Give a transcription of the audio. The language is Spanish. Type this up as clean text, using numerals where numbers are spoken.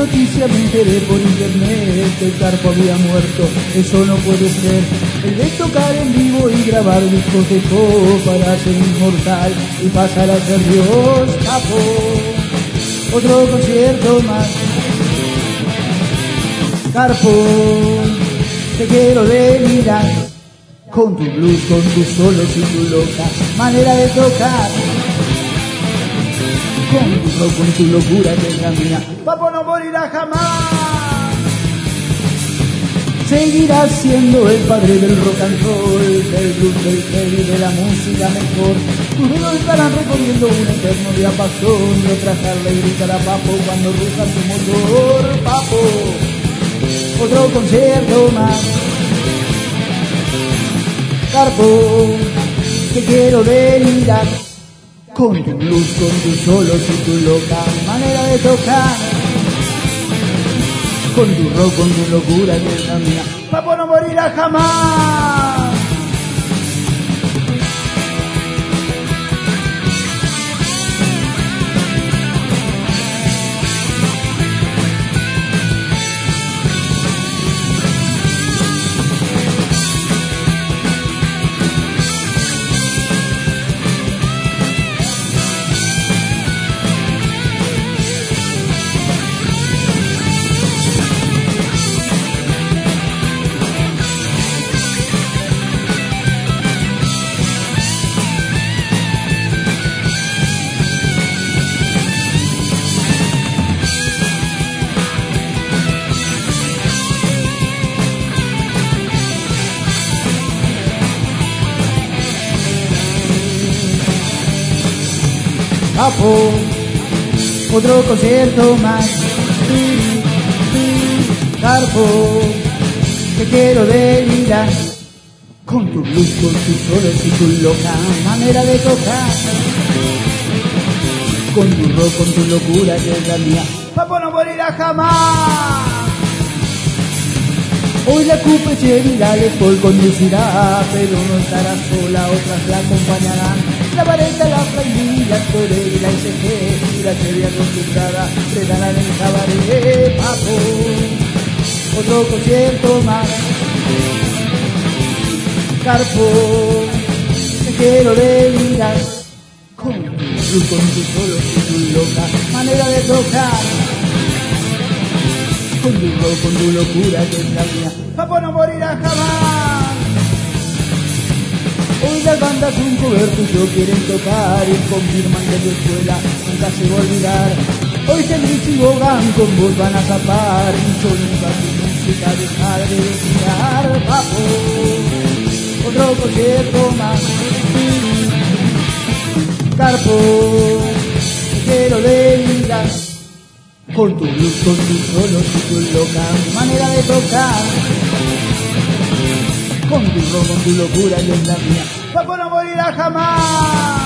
noticia me enteré por internet que el Carpo había muerto. Eso no puede ser. El de tocar en vivo y grabar discos dejó para ser inmortal y pasar a ser Dios. Capo, otro concierto más. Carpo, te quiero delirar con tu blues, con tus solos y tu loca manera de tocar. Con tu locura que es la mía. Papo no morirá jamás. Seguirás siendo el padre del rock and roll, del blues, del heavy, de la música mejor. Tus dedos estarán recorriendo un eterno diapasón y otra Harley gritará papo cuando ruja tu motor. Papo, otro concierto más. Carpo, te quiero delirar con tu blues, con tus solos y tu loca manera de tocar. Con tu rock, con tu locura que es la mía. Papo no morirá jamás. Papo, otro concierto más. Carpo, te quiero delirar con tu blues, con tus solos y tu loca manera de tocar. Con tu rock, con tu locura que es la mía. Papo no morirá jamás. Hoy la Coupe Chevy Les Paul conducirá, pero no estará sola, otras la acompañarán. La vareta, la Fly, la Torre y la SG y la Chevy acostumbrada fregarán el cabaret. Papo, otro concierto más. Carpo, te quiero delirar con tus solos y tu loca manera de tocar. Con tu rock, con tu locura que es la mía. Papo no morirá jamás. Hoy las bandas un cover tuyo quieren tocar y confirman que tu escuela nunca se va a olvidar. Hoy Hendrix y Bogan con vos van a zapar y yo nunca tu música dejar de girar. Papo, otro concierto más. Carpo, te quiero delirar con tu blues, con tus solos y tu loca manera de tocar. Con tu rock, con tu locura y es la mía. Papo no morirá jamás.